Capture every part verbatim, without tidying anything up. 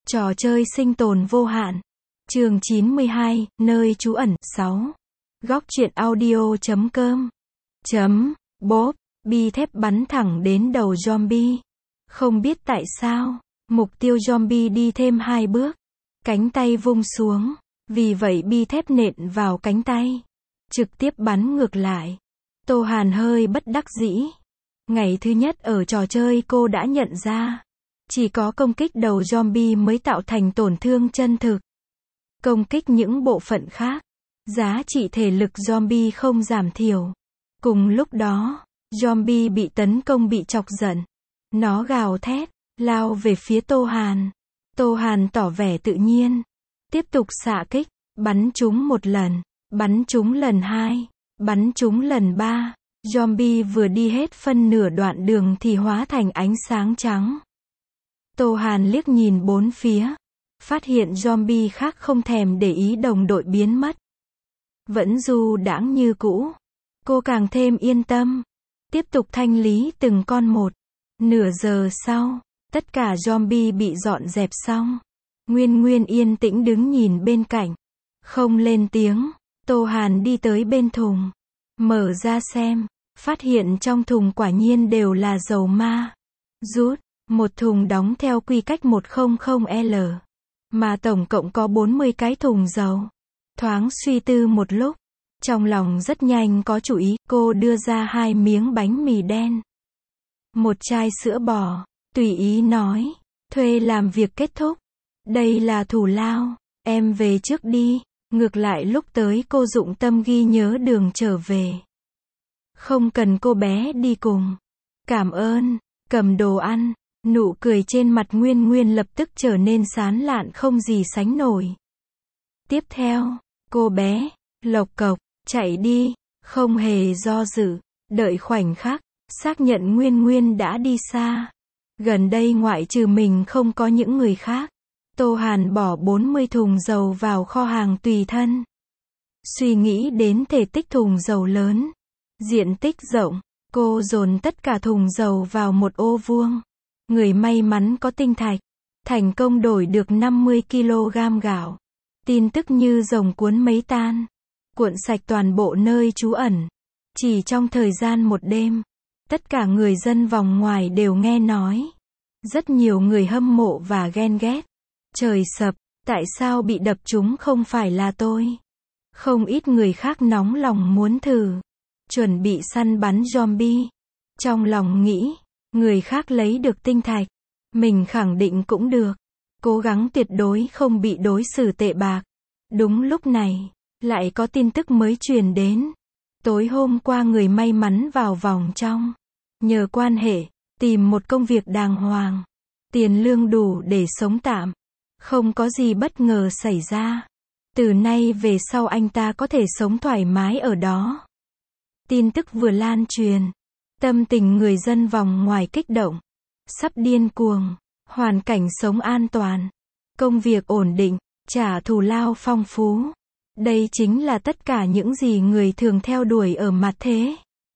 Trò chơi sinh tồn vô hạn. Chương chín mươi hai, nơi trú ẩn. sáu. Góc truyện audio chấm com. Chấm, bốp, bi thép bắn thẳng đến đầu zombie. Không biết tại sao, mục tiêu zombie đi thêm hai bước. Cánh tay vung xuống, vì vậy bi thép nện vào cánh tay. Trực tiếp bắn ngược lại. Tô Hàn hơi bất đắc dĩ. Ngày thứ nhất ở trò chơi cô đã nhận ra. Chỉ có công kích đầu zombie mới tạo thành tổn thương chân thực. Công kích những bộ phận khác, giá trị thể lực zombie không giảm thiểu. Cùng lúc đó, zombie bị tấn công bị chọc giận. Nó gào thét, lao về phía Tô Hàn. Tô Hàn tỏ vẻ tự nhiên. Tiếp tục xạ kích, bắn chúng một lần, bắn chúng lần hai, bắn chúng lần ba. Zombie vừa đi hết phân nửa đoạn đường thì hóa thành ánh sáng trắng. Tô Hàn liếc nhìn bốn phía, phát hiện zombie khác không thèm để ý đồng đội biến mất. Vẫn du đãng như cũ. Cô càng thêm yên tâm. Tiếp tục thanh lý từng con một. Nửa giờ sau, tất cả zombie bị dọn dẹp xong. Nguyên Nguyên yên tĩnh đứng nhìn bên cạnh. Không lên tiếng. Tô Hàn đi tới bên thùng. Mở ra xem. Phát hiện trong thùng quả nhiên đều là dầu ma. Rút. Một thùng đóng theo quy cách một trăm L. Mà tổng cộng có bốn mươi cái thùng dầu. Thoáng suy tư một lúc. Trong lòng rất nhanh có chủ ý, cô đưa ra hai miếng bánh mì đen. Một chai sữa bò, tùy ý nói. Thuê làm việc kết thúc. Đây là thù lao, em về trước đi. Ngược lại lúc tới cô dụng tâm ghi nhớ đường trở về. Không cần cô bé đi cùng. Cảm ơn, cầm đồ ăn. Nụ cười trên mặt Nguyên Nguyên lập tức trở nên sán lạn không gì sánh nổi. Tiếp theo, cô bé, lộc cộc, chạy đi, không hề do dự, đợi khoảnh khắc, xác nhận Nguyên Nguyên đã đi xa. Gần đây ngoại trừ mình không có những người khác. Tô Hàn bỏ bốn mươi thùng dầu vào kho hàng tùy thân. Suy nghĩ đến thể tích thùng dầu lớn, diện tích rộng, cô dồn tất cả thùng dầu vào một ô vuông. Người may mắn có tinh thạch, thành công đổi được năm mươi ki lô gam gạo. Tin tức như rồng cuốn mấy tan, cuộn sạch toàn bộ nơi trú ẩn. Chỉ trong thời gian một đêm, tất cả người dân vòng ngoài đều nghe nói. Rất nhiều người hâm mộ và ghen ghét. Trời sập, tại sao bị đập trúng không phải là tôi? Không ít người khác nóng lòng muốn thử, chuẩn bị săn bắn zombie. Trong lòng nghĩ, người khác lấy được tinh thạch, mình khẳng định cũng được. Cố gắng tuyệt đối không bị đối xử tệ bạc. Đúng lúc này, lại có tin tức mới truyền đến. Tối hôm qua người may mắn vào vòng trong. Nhờ quan hệ, tìm một công việc đàng hoàng. Tiền lương đủ để sống tạm. Không có gì bất ngờ xảy ra. Từ nay về sau anh ta có thể sống thoải mái ở đó. Tin tức vừa lan truyền. Tâm tình người dân vòng ngoài kích động. Sắp điên cuồng. Hoàn cảnh sống an toàn. Công việc ổn định. Trả thù lao phong phú. Đây chính là tất cả những gì người thường theo đuổi ở mặt thế.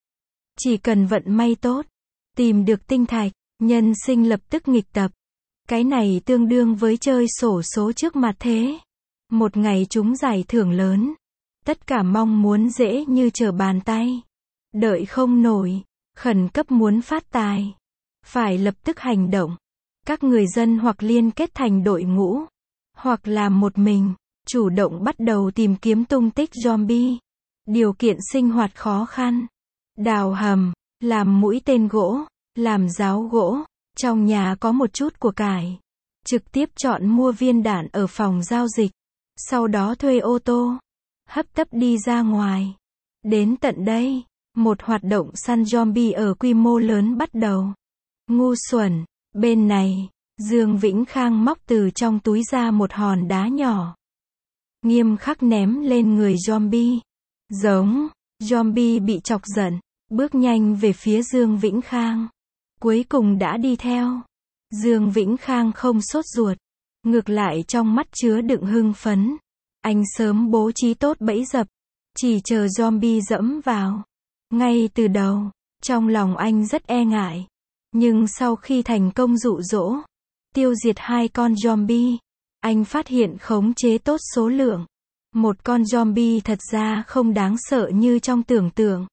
Chỉ cần vận may tốt. Tìm được tinh thạch. Nhân sinh lập tức nghịch tập. Cái này tương đương với chơi xổ số trước mặt thế. Một ngày trúng giải thưởng lớn. Tất cả mong muốn dễ như trở bàn tay. Đợi không nổi. Khẩn cấp muốn phát tài. Phải lập tức hành động. Các người dân hoặc liên kết thành đội ngũ. Hoặc là một mình. Chủ động bắt đầu tìm kiếm tung tích zombie. Điều kiện sinh hoạt khó khăn. Đào hầm. Làm mũi tên gỗ. Làm giáo gỗ. Trong nhà có một chút của cải. Trực tiếp chọn mua viên đạn ở phòng giao dịch. Sau đó thuê ô tô. Hấp tấp đi ra ngoài. Đến tận đây. Một hoạt động săn zombie ở quy mô lớn bắt đầu. Ngu xuẩn. Bên này, Dương Vĩnh Khang móc từ trong túi ra một hòn đá nhỏ. Nghiêm khắc ném lên người zombie. Giống. Zombie bị chọc giận. Bước nhanh về phía Dương Vĩnh Khang. Cuối cùng đã đi theo. Dương Vĩnh Khang không sốt ruột. Ngược lại trong mắt chứa đựng hưng phấn. Anh sớm bố trí tốt bẫy dập. Chỉ chờ zombie dẫm vào. Ngay từ đầu, trong lòng anh rất e ngại. Nhưng sau khi thành công dụ dỗ, tiêu diệt hai con zombie. Anh phát hiện khống chế tốt số lượng. Một con zombie thật ra không đáng sợ như trong tưởng tượng.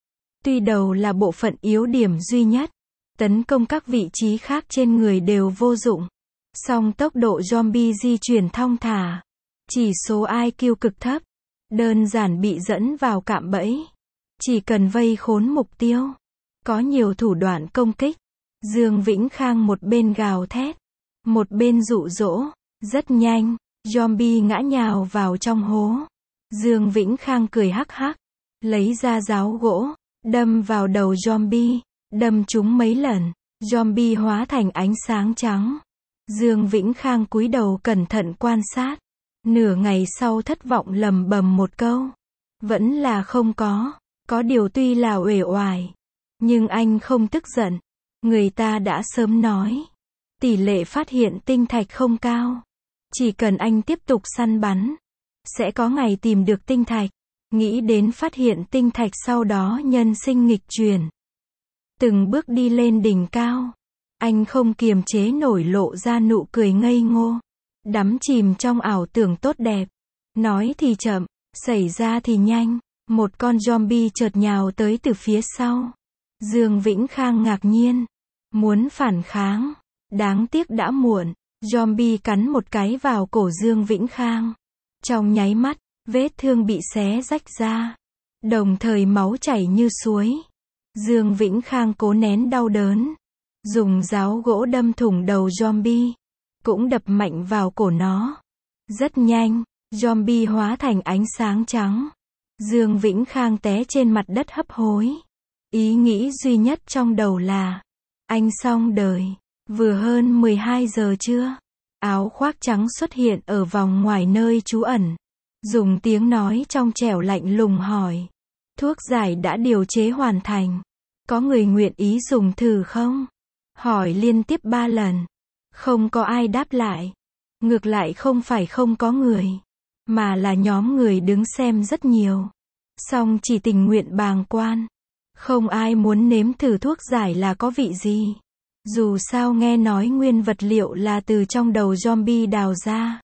Tuy đầu là bộ phận yếu điểm duy nhất, tấn công các vị trí khác trên người đều vô dụng. Song tốc độ zombie di chuyển thong thả. Chỉ số i kiu cực thấp. Đơn giản bị dẫn vào cạm bẫy. Chỉ cần vây khốn mục tiêu. Có nhiều thủ đoạn công kích. Dương Vĩnh Khang một bên gào thét, một bên dụ dỗ. Rất nhanh, zombie ngã nhào vào trong hố. Dương Vĩnh Khang cười hắc hắc, lấy ra giáo gỗ, đâm vào đầu zombie, đâm trúng mấy lần, zombie hóa thành ánh sáng trắng. Dương Vĩnh Khang cúi đầu cẩn thận quan sát, nửa ngày sau thất vọng lầm bầm một câu, vẫn là không có, có điều tuy là uể oải, nhưng anh không tức giận, người ta đã sớm nói, tỷ lệ phát hiện tinh thạch không cao. Chỉ cần anh tiếp tục săn bắn, sẽ có ngày tìm được tinh thạch. Nghĩ đến phát hiện tinh thạch sau đó nhân sinh nghịch chuyển. Từng bước đi lên đỉnh cao. Anh không kiềm chế nổi lộ ra nụ cười ngây ngô. Đắm chìm trong ảo tưởng tốt đẹp. Nói thì chậm, xảy ra thì nhanh. Một con zombie chợt nhào tới từ phía sau. Dương Vĩnh Khang ngạc nhiên. Muốn phản kháng. Đáng tiếc đã muộn. Zombie cắn một cái vào cổ Dương Vĩnh Khang. Trong nháy mắt, vết thương bị xé rách ra. Đồng thời máu chảy như suối. Dương Vĩnh Khang cố nén đau đớn. Dùng giáo gỗ đâm thủng đầu zombie. Cũng đập mạnh vào cổ nó. Rất nhanh, zombie hóa thành ánh sáng trắng. Dương Vĩnh Khang té trên mặt đất hấp hối. Ý nghĩ duy nhất trong đầu là, anh xong đời. Vừa hơn mười hai giờ trưa, áo khoác trắng xuất hiện ở vòng ngoài nơi trú ẩn. Dùng tiếng nói trong trẻo lạnh lùng hỏi. Thuốc giải đã điều chế hoàn thành. Có người nguyện ý dùng thử không? Hỏi liên tiếp ba lần. Không có ai đáp lại. Ngược lại không phải không có người, mà là nhóm người đứng xem rất nhiều. Song chỉ tình nguyện bàng quan. Không ai muốn nếm thử thuốc giải là có vị gì. Dù sao nghe nói nguyên vật liệu là từ trong đầu zombie đào ra.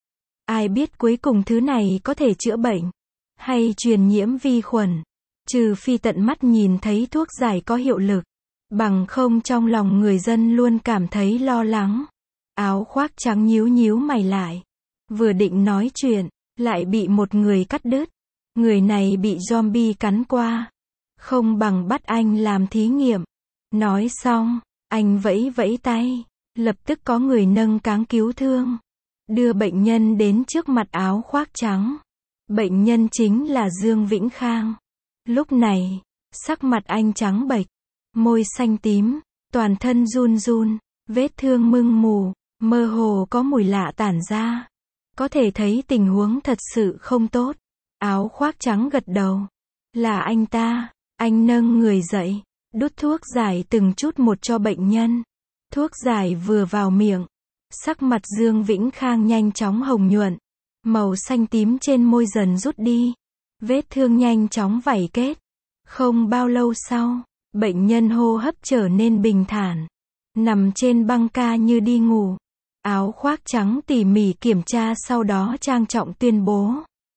Ai biết cuối cùng thứ này có thể chữa bệnh, hay truyền nhiễm vi khuẩn. Trừ phi tận mắt nhìn thấy thuốc giải có hiệu lực. Bằng không trong lòng người dân luôn cảm thấy lo lắng. Áo khoác trắng nhíu nhíu mày lại. Vừa định nói chuyện, lại bị một người cắt đứt. Người này bị zombie cắn qua. Không bằng bắt anh làm thí nghiệm. Nói xong, anh vẫy vẫy tay. Lập tức có người nâng cáng cứu thương. Đưa bệnh nhân đến trước mặt áo khoác trắng. Bệnh nhân chính là Dương Vĩnh Khang. Lúc này, sắc mặt anh trắng bệch. Môi xanh tím, toàn thân run run. Vết thương mưng mù, mơ hồ có mùi lạ tản ra. Có thể thấy tình huống thật sự không tốt. Áo khoác trắng gật đầu. Là anh ta. Anh nâng người dậy, đút thuốc giải từng chút một cho bệnh nhân. Thuốc giải vừa vào miệng, sắc mặt Dương Vĩnh Khang nhanh chóng hồng nhuận. Màu xanh tím trên môi dần rút đi. Vết thương nhanh chóng vảy kết. Không bao lâu sau, bệnh nhân hô hấp trở nên bình thản. Nằm trên băng ca như đi ngủ. Áo khoác trắng tỉ mỉ kiểm tra sau đó trang trọng tuyên bố.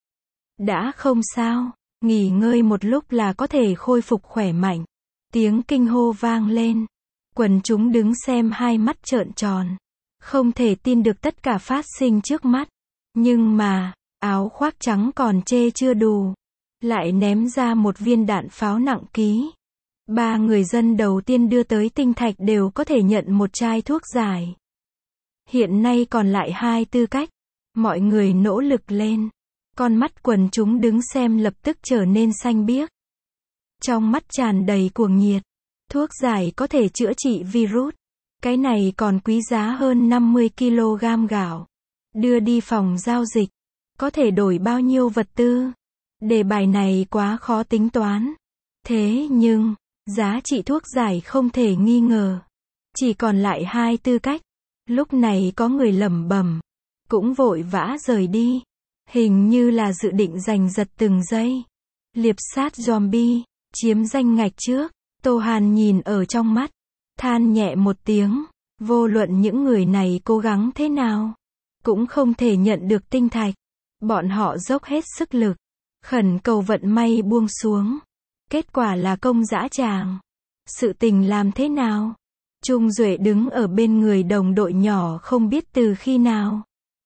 Đã không sao, nghỉ ngơi một lúc là có thể khôi phục khỏe mạnh. Tiếng kinh hô vang lên. Quần chúng đứng xem hai mắt trợn tròn. Không thể tin được tất cả phát sinh trước mắt. Nhưng mà, áo khoác trắng còn chê chưa đủ. Lại ném ra một viên đạn pháo nặng ký. Ba người dân đầu tiên đưa tới tinh thạch đều có thể nhận một chai thuốc giải. Hiện nay còn lại hai tư cách. Mọi người nỗ lực lên. Con mắt quần chúng đứng xem lập tức trở nên xanh biếc. Trong mắt tràn đầy cuồng nhiệt. Thuốc giải có thể chữa trị virus. Cái này còn quý giá hơn năm mươi ki lô gam gạo. Đưa đi phòng giao dịch. Có thể đổi bao nhiêu vật tư. Đề bài này quá khó tính toán. Thế nhưng, giá trị thuốc giải không thể nghi ngờ. Chỉ còn lại hai tư cách. Lúc này có người lẩm bẩm. Cũng vội vã rời đi. Hình như là dự định giành giật từng giây. Liệp sát zombie, chiếm danh ngạch trước. Tô Hàn nhìn ở trong mắt. Than nhẹ một tiếng. Vô luận những người này cố gắng thế nào, cũng không thể nhận được tinh thạch. Bọn họ dốc hết sức lực, khẩn cầu vận may buông xuống. Kết quả là công dã tràng. Sự tình làm thế nào? Trung Duệ đứng ở bên người đồng đội nhỏ không biết từ khi nào.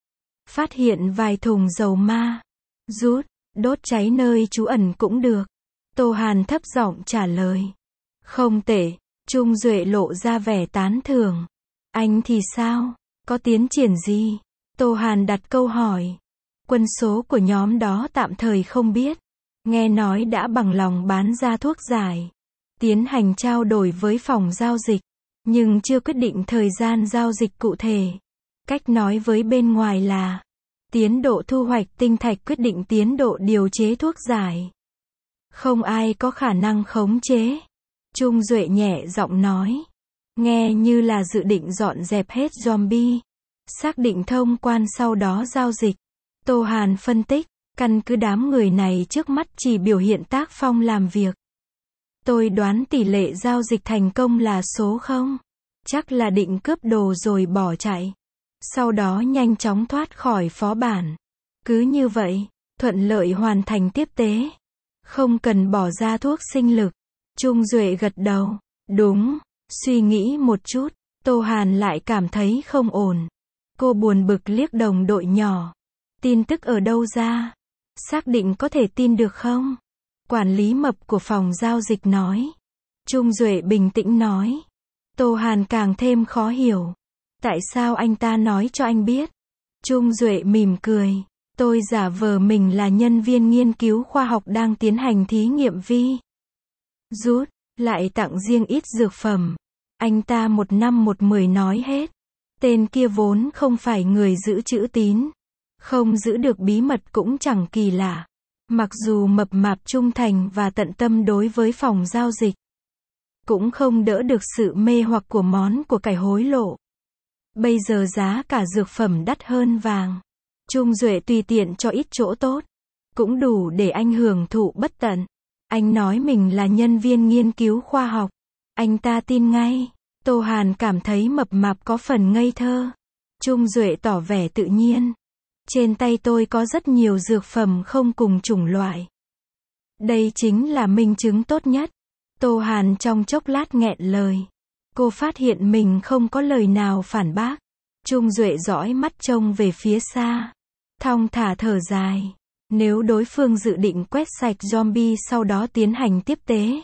Phát hiện vài thùng dầu ma. Rút, đốt cháy nơi trú ẩn cũng được. Tô Hàn thấp giọng trả lời. Không tệ. Trung Duệ lộ ra vẻ tán thưởng. Anh thì sao? Có tiến triển gì? Tô Hàn đặt câu hỏi. Quân số của nhóm đó tạm thời không biết. Nghe nói đã bằng lòng bán ra thuốc giải. Tiến hành trao đổi với phòng giao dịch. Nhưng chưa quyết định thời gian giao dịch cụ thể. Cách nói với bên ngoài là tiến độ thu hoạch tinh thạch quyết định tiến độ điều chế thuốc giải. Không ai có khả năng khống chế. Trung Duệ nhẹ giọng nói. Nghe như là dự định dọn dẹp hết zombie. Xác định thông quan sau đó giao dịch. Tô Hàn phân tích. Căn cứ đám người này trước mắt chỉ biểu hiện tác phong làm việc. Tôi đoán tỷ lệ giao dịch thành công là số không. Chắc là định cướp đồ rồi bỏ chạy. Sau đó nhanh chóng thoát khỏi phó bản. Cứ như vậy, thuận lợi hoàn thành tiếp tế. Không cần bỏ ra thuốc sinh lực. Trung Duệ gật đầu. Đúng, suy nghĩ một chút, Tô Hàn lại cảm thấy không ổn. Cô buồn bực liếc đồng đội nhỏ. Tin tức ở đâu ra? Xác định có thể tin được không? Quản lý mập của phòng giao dịch nói. Trung Duệ bình tĩnh nói. Tô Hàn càng thêm khó hiểu. Tại sao anh ta nói cho anh biết? Trung Duệ mỉm cười. Tôi giả vờ mình là nhân viên nghiên cứu khoa học đang tiến hành thí nghiệm vi. Rút, lại tặng riêng ít dược phẩm. Anh ta một năm một mười nói hết. Tên kia vốn không phải người giữ chữ tín. Không giữ được bí mật cũng chẳng kỳ lạ. Mặc dù mập mạp trung thành và tận tâm đối với phòng giao dịch, cũng không đỡ được sự mê hoặc của món của cải hối lộ. Bây giờ giá cả dược phẩm đắt hơn vàng. Trung Duệ tùy tiện cho ít chỗ tốt, cũng đủ để anh hưởng thụ bất tận. Anh nói mình là nhân viên nghiên cứu khoa học. Anh ta tin ngay. Tô Hàn cảm thấy mập mạp có phần ngây thơ. Trung Duệ tỏ vẻ tự nhiên. Trên tay tôi có rất nhiều dược phẩm không cùng chủng loại. Đây chính là minh chứng tốt nhất. Tô Hàn trong chốc lát nghẹn lời. Cô phát hiện mình không có lời nào phản bác. Trung Duệ dõi mắt trông về phía xa. Thong thả thở dài. Nếu đối phương dự định quét sạch zombie sau đó tiến hành tiếp tế,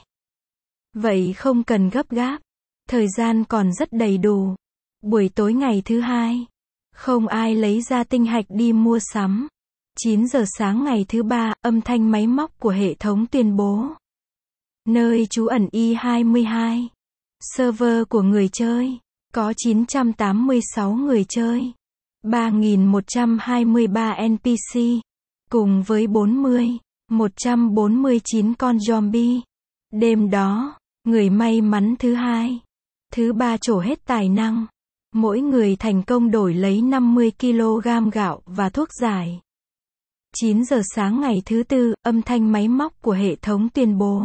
vậy không cần gấp gáp. Thời gian còn rất đầy đủ. Buổi tối ngày thứ hai, không ai lấy ra tinh hạch đi mua sắm. chín giờ sáng ngày thứ ba, âm thanh máy móc của hệ thống tuyên bố. Nơi trú ẩn I hai mươi hai. Server của người chơi. Có chín trăm tám mươi sáu người chơi. ba nghìn một trăm hai mươi ba en pê xê. Cùng với bốn mươi, một trăm bốn mươi chín con zombie. Đêm đó, người may mắn thứ hai, thứ ba trổ hết tài năng. Mỗi người thành công đổi lấy năm mươi ki lô gam gạo và thuốc giải. chín giờ sáng ngày thứ tư, âm thanh máy móc của hệ thống tuyên bố.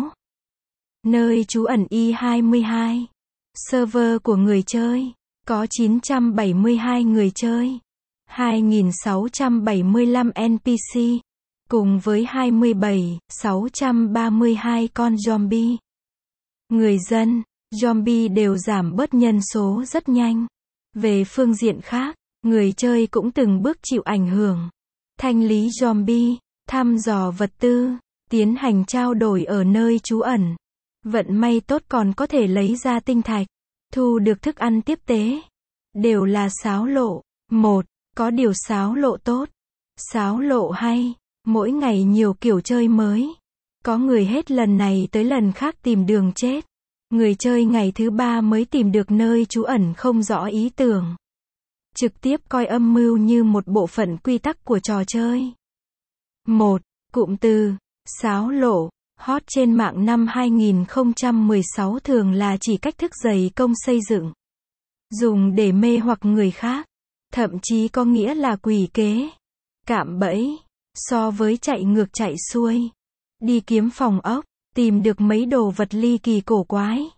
Nơi trú ẩn I hai mươi hai. Server của người chơi. Có chín trăm bảy mươi hai người chơi. hai nghìn sáu trăm bảy mươi lăm en pê xê. Cùng với hai mươi bảy nghìn sáu trăm ba mươi hai con zombie. Người dân, zombie đều giảm bớt nhân số rất nhanh. Về phương diện khác, người chơi cũng từng bước chịu ảnh hưởng. Thanh lý zombie, thăm dò vật tư, tiến hành trao đổi ở nơi trú ẩn. Vận may tốt còn có thể lấy ra tinh thạch, thu được thức ăn tiếp tế. Đều là xáo lộ. Một, có điều xáo lộ tốt. Xáo lộ hay, mỗi ngày nhiều kiểu chơi mới. Có người hết lần này tới lần khác tìm đường chết. Người chơi ngày thứ ba mới tìm được nơi trú ẩn không rõ ý tưởng. Trực tiếp coi âm mưu như một bộ phận quy tắc của trò chơi. Một, cụm từ, xáo lộ, hot trên mạng năm hai nghìn không trăm mười sáu thường là chỉ cách thức dày công xây dựng. Dùng để mê hoặc người khác. Thậm chí có nghĩa là quỷ kế, cạm bẫy, so với chạy ngược chạy xuôi. Đi kiếm phòng ốc, tìm được mấy đồ vật ly kỳ cổ quái.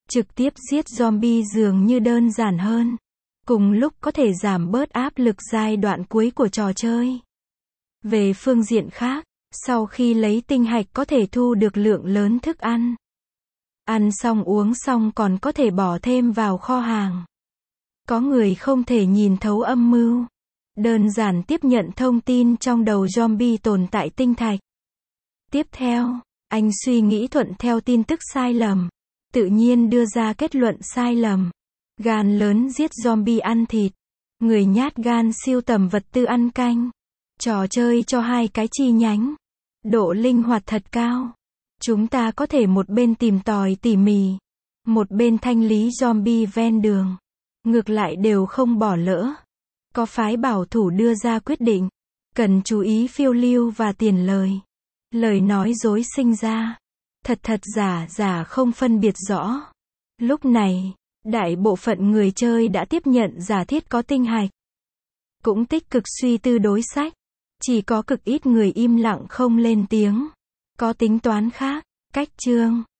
Trực tiếp giết zombie dường như đơn giản hơn. Cùng lúc có thể giảm bớt áp lực giai đoạn cuối của trò chơi. Về phương diện khác, sau khi lấy tinh hạch có thể thu được lượng lớn thức ăn. Ăn xong uống xong còn có thể bỏ thêm vào kho hàng. Có người không thể nhìn thấu âm mưu. Đơn giản tiếp nhận thông tin trong đầu zombie tồn tại tinh thạch. Tiếp theo, anh suy nghĩ thuận theo tin tức sai lầm. Tự nhiên đưa ra kết luận sai lầm. Gan lớn giết zombie ăn thịt. Người nhát gan siêu tầm vật tư ăn canh. Trò chơi cho hai cái chi nhánh. Độ linh hoạt thật cao. Chúng ta có thể một bên tìm tòi tỉ mỉ. Một bên thanh lý zombie ven đường. Ngược lại đều không bỏ lỡ. Có phái bảo thủ đưa ra quyết định. Cần chú ý phiêu lưu và tiền lời. Lời nói dối sinh ra. Thật thật giả giả không phân biệt rõ. Lúc này, đại bộ phận người chơi đã tiếp nhận giả thiết có tinh hạch. Cũng tích cực suy tư đối sách. Chỉ có cực ít người im lặng không lên tiếng. Có tính toán khác, cách chương.